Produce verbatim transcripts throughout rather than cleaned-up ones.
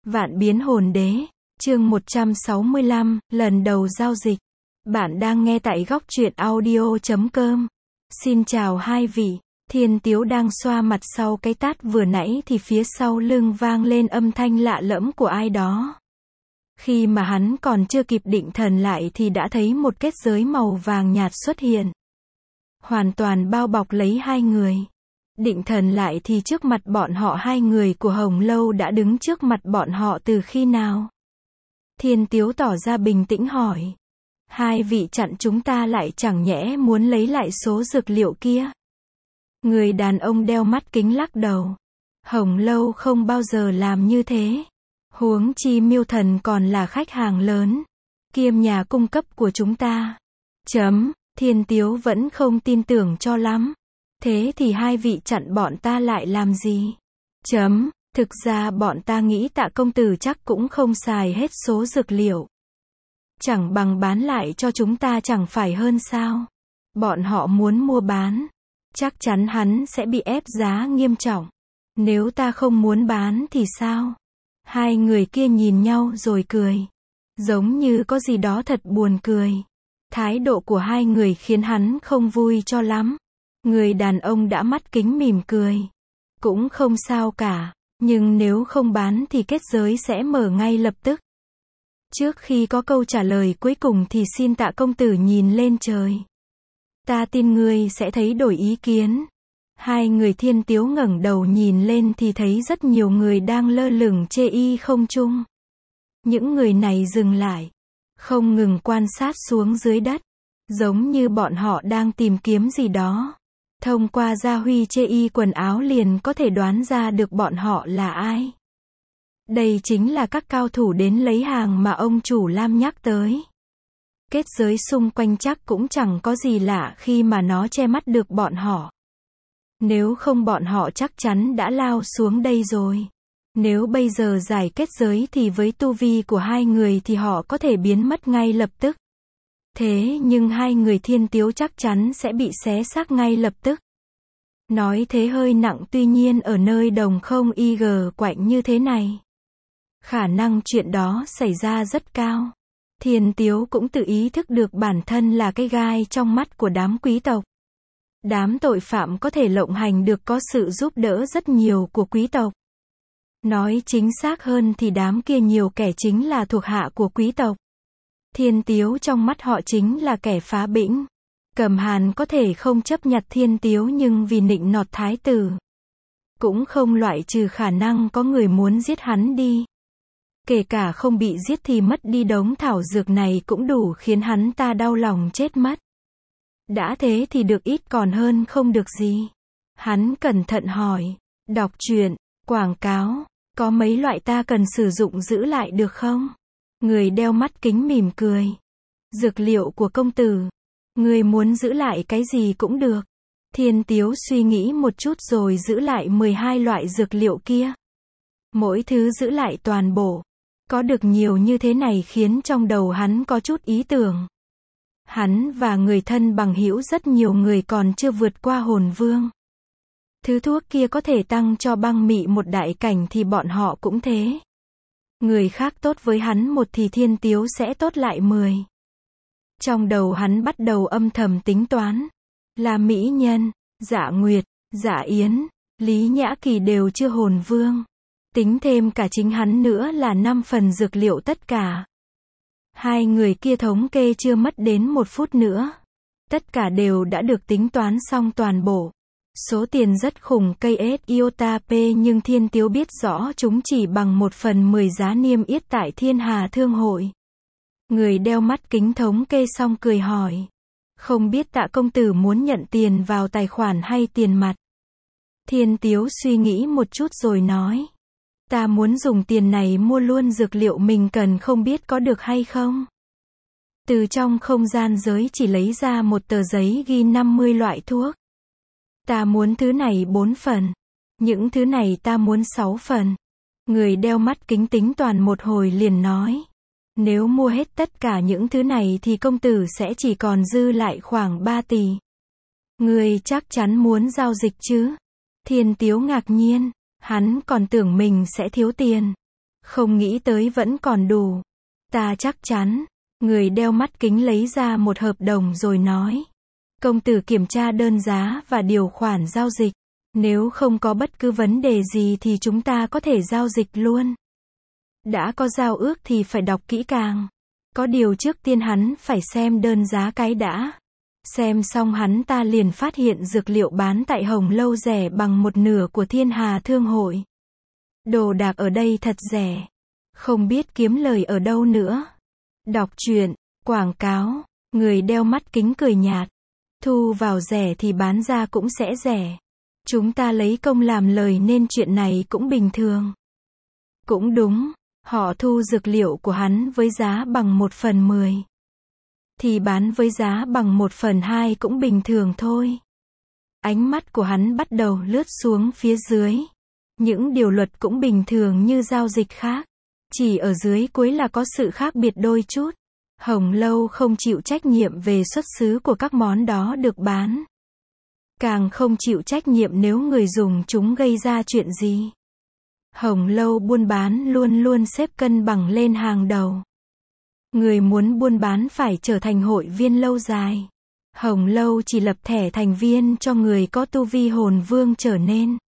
Vạn biến hồn đế, chương một trăm sáu mươi lăm, lần đầu giao dịch. Bạn đang nghe tại góc truyện audio chấm com. Xin chào hai vị. Thiên Tiếu đang xoa mặt sau cái tát vừa nãy thì phía sau lưng vang lên âm thanh lạ lẫm của ai đó. Khi mà hắn còn chưa kịp định thần lại thì đã thấy một kết giới màu vàng nhạt xuất hiện. Hoàn toàn bao bọc lấy hai người. Định thần lại thì trước mặt bọn họ hai người của Hồng Lâu đã đứng trước mặt bọn họ từ khi nào? Thiên Tiếu tỏ ra bình tĩnh hỏi. Hai vị chặn chúng ta lại chẳng nhẽ muốn lấy lại số dược liệu kia? Người đàn ông đeo mắt kính lắc đầu. Hồng Lâu không bao giờ làm như thế. Huống chi Miêu Thần còn là khách hàng lớn, kiêm nhà cung cấp của chúng ta. Chấm, Thiên Tiếu vẫn không tin tưởng cho lắm. Thế thì hai vị chặn bọn ta lại làm gì? Chấm, thực ra bọn ta nghĩ Tạ công tử chắc cũng không xài hết số dược liệu. Chẳng bằng bán lại cho chúng ta chẳng phải hơn sao? Bọn họ muốn mua bán, chắc chắn hắn sẽ bị ép giá nghiêm trọng. Nếu ta không muốn bán thì sao? Hai người kia nhìn nhau rồi cười. Giống như có gì đó thật buồn cười. Thái độ của hai người khiến hắn không vui cho lắm. Người đàn ông đã mắt kính mỉm cười. Cũng không sao cả, nhưng nếu không bán thì kết giới sẽ mở ngay lập tức. Trước khi có câu trả lời cuối cùng thì xin Tạ công tử nhìn lên trời. Ta tin ngươi sẽ thấy đổi ý kiến. Hai người Thiên Tiếu ngẩng đầu nhìn lên thì thấy rất nhiều người đang lơ lửng chê y không trung. Những người này dừng lại, không ngừng quan sát xuống dưới đất, giống như bọn họ đang tìm kiếm gì đó. Thông qua gia huy chê y quần áo liền có thể đoán ra được bọn họ là ai. Đây chính là các cao thủ đến lấy hàng mà ông chủ Lam nhắc tới. Kết giới xung quanh chắc cũng chẳng có gì lạ khi mà nó che mắt được bọn họ. Nếu không bọn họ chắc chắn đã lao xuống đây rồi. Nếu bây giờ giải kết giới thì với tu vi của hai người thì họ có thể biến mất ngay lập tức. Thế nhưng hai người Thiên Tiếu chắc chắn sẽ bị xé xác ngay lập tức. Nói thế hơi nặng, tuy nhiên ở nơi đồng không y gờ quạnh như thế này, khả năng chuyện đó xảy ra rất cao. Thiên Tiếu cũng tự ý thức được bản thân là cái gai trong mắt của đám quý tộc. Đám tội phạm có thể lộng hành được có sự giúp đỡ rất nhiều của quý tộc. Nói chính xác hơn thì đám kia nhiều kẻ chính là thuộc hạ của quý tộc. Thiên Tiếu trong mắt họ chính là kẻ phá bĩnh. Cầm Hàn có thể không chấp nhận Thiên Tiếu nhưng vì nịnh nọt thái tử, cũng không loại trừ khả năng có người muốn giết hắn đi. Kể cả không bị giết thì mất đi đống thảo dược này cũng đủ khiến hắn ta đau lòng chết mất. Đã thế thì được ít còn hơn không được gì. Hắn cẩn thận hỏi. Đọc truyện, quảng cáo, có mấy loại ta cần sử dụng giữ lại được không? Người đeo mắt kính mỉm cười. Dược liệu của công tử. Người muốn giữ lại cái gì cũng được. Thiên Tiếu suy nghĩ một chút rồi giữ lại mười hai loại dược liệu kia. Mỗi thứ giữ lại toàn bộ. Có được nhiều như thế này khiến trong đầu hắn có chút ý tưởng. Hắn và người thân bằng hữu rất nhiều người còn chưa vượt qua hồn vương. Thứ thuốc kia có thể tăng cho băng mị một đại cảnh thì bọn họ cũng thế. Người khác tốt với hắn một thì Thiên Tiếu sẽ tốt lại mười. Trong đầu hắn bắt đầu âm thầm tính toán. Là Mỹ Nhân, Dạ Nguyệt, Dạ Yến, Lý Nhã Kỳ đều chưa hồn vương. Tính thêm cả chính hắn nữa là năm phần dược liệu tất cả. Hai người kia thống kê chưa mất đến một phút nữa. Tất cả đều đã được tính toán xong toàn bộ. Số tiền rất khủng cây ét iota P nhưng Thiên Tiếu biết rõ chúng chỉ bằng một phần mười giá niêm yết tại Thiên Hà Thương hội. Người đeo mắt kính thống kê xong cười hỏi. Không biết Tạ công tử muốn nhận tiền vào tài khoản hay tiền mặt? Thiên Tiếu suy nghĩ một chút rồi nói. Ta muốn dùng tiền này mua luôn dược liệu mình cần, không biết có được hay không? Từ trong không gian giới chỉ lấy ra một tờ giấy ghi năm mươi loại thuốc. Ta muốn thứ này bốn phần. Những thứ này ta muốn sáu phần. Người đeo mắt kính tính toàn một hồi liền nói. Nếu mua hết tất cả những thứ này thì công tử sẽ chỉ còn dư lại khoảng ba tỷ. Người chắc chắn muốn giao dịch chứ? Thiên Tiếu ngạc nhiên. Hắn còn tưởng mình sẽ thiếu tiền. Không nghĩ tới vẫn còn đủ. Ta chắc chắn. Người đeo mắt kính lấy ra một hợp đồng rồi nói. Công tử kiểm tra đơn giá và điều khoản giao dịch. Nếu không có bất cứ vấn đề gì thì chúng ta có thể giao dịch luôn. Đã có giao ước thì phải đọc kỹ càng. Có điều trước tiên hắn phải xem đơn giá cái đã. Xem xong hắn ta liền phát hiện dược liệu bán tại Hồng Lâu rẻ bằng một nửa của Thiên Hà Thương hội. Đồ đạc ở đây thật rẻ. Không biết kiếm lời ở đâu nữa. Đọc truyện, quảng cáo, người đeo mắt kính cười nhạt. Thu vào rẻ thì bán ra cũng sẽ rẻ. Chúng ta lấy công làm lời nên chuyện này cũng bình thường. Cũng đúng, họ thu dược liệu của hắn với giá bằng một phần mười. Thì bán với giá bằng một phần hai cũng bình thường thôi. Ánh mắt của hắn bắt đầu lướt xuống phía dưới. Những điều luật cũng bình thường như giao dịch khác. Chỉ ở dưới cuối là có sự khác biệt đôi chút. Hồng Lâu không chịu trách nhiệm về xuất xứ của các món đó được bán. Càng không chịu trách nhiệm nếu người dùng chúng gây ra chuyện gì. Hồng Lâu buôn bán luôn luôn xếp cân bằng lên hàng đầu. Người muốn buôn bán phải trở thành hội viên lâu dài. Hồng Lâu chỉ lập thẻ thành viên cho người có tu vi hồn vương trở nên.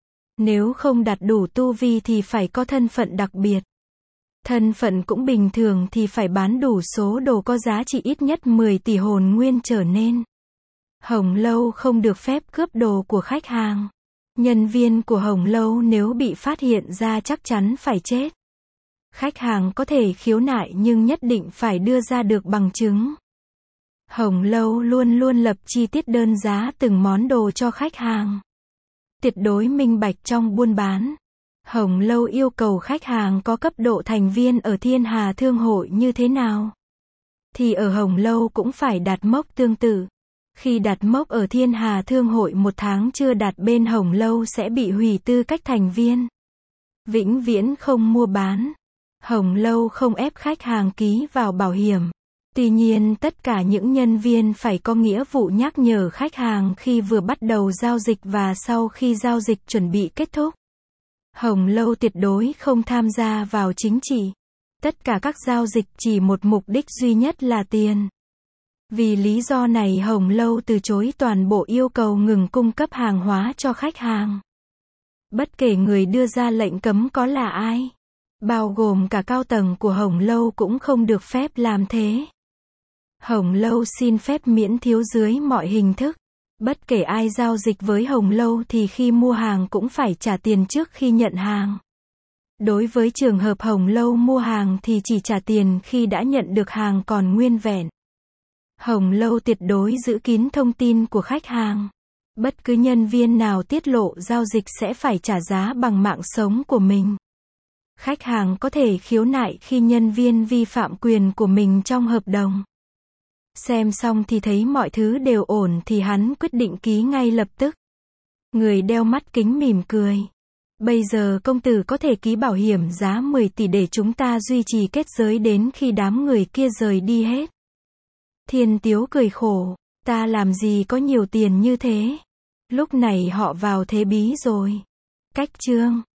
Nếu không đạt đủ tu vi thì phải có thân phận đặc biệt. Thân phận cũng bình thường thì phải bán đủ số đồ có giá trị ít nhất mười tỷ hồn nguyên trở nên. Hồng Lâu không được phép cướp đồ của khách hàng. Nhân viên của Hồng Lâu nếu bị phát hiện ra chắc chắn phải chết. Khách hàng có thể khiếu nại nhưng nhất định phải đưa ra được bằng chứng. Hồng Lâu luôn luôn lập chi tiết đơn giá từng món đồ cho khách hàng. Tuyệt đối minh bạch trong buôn bán. Hồng Lâu yêu cầu khách hàng có cấp độ thành viên ở Thiên Hà Thương hội như thế nào. Thì ở Hồng Lâu cũng phải đạt mốc tương tự. Khi đạt mốc ở Thiên Hà Thương hội một tháng chưa đạt bên Hồng Lâu sẽ bị hủy tư cách thành viên. Vĩnh viễn không mua bán. Hồng Lâu không ép khách hàng ký vào bảo hiểm. Tuy nhiên tất cả những nhân viên phải có nghĩa vụ nhắc nhở khách hàng khi vừa bắt đầu giao dịch và sau khi giao dịch chuẩn bị kết thúc. Hồng Lâu tuyệt đối không tham gia vào chính trị. Tất cả các giao dịch chỉ một mục đích duy nhất là tiền. Vì lý do này Hồng Lâu từ chối toàn bộ yêu cầu ngừng cung cấp hàng hóa cho khách hàng. Bất kể người đưa ra lệnh cấm có là ai. Bao gồm cả cao tầng của Hồng Lâu cũng không được phép làm thế. Hồng Lâu xin phép miễn thiếu dưới mọi hình thức. Bất kể ai giao dịch với Hồng Lâu thì khi mua hàng cũng phải trả tiền trước khi nhận hàng. Đối với trường hợp Hồng Lâu mua hàng thì chỉ trả tiền khi đã nhận được hàng còn nguyên vẹn. Hồng Lâu tuyệt đối giữ kín thông tin của khách hàng. Bất cứ nhân viên nào tiết lộ giao dịch sẽ phải trả giá bằng mạng sống của mình. Khách hàng có thể khiếu nại khi nhân viên vi phạm quyền của mình trong hợp đồng. Xem xong thì thấy mọi thứ đều ổn thì hắn quyết định ký ngay lập tức. Người đeo mắt kính mỉm cười. Bây giờ công tử có thể ký bảo hiểm giá mười tỷ để chúng ta duy trì kết giới đến khi đám người kia rời đi hết. Thiên Tiếu cười khổ. Ta làm gì có nhiều tiền như thế. Lúc này họ vào thế bí rồi. Cách chương.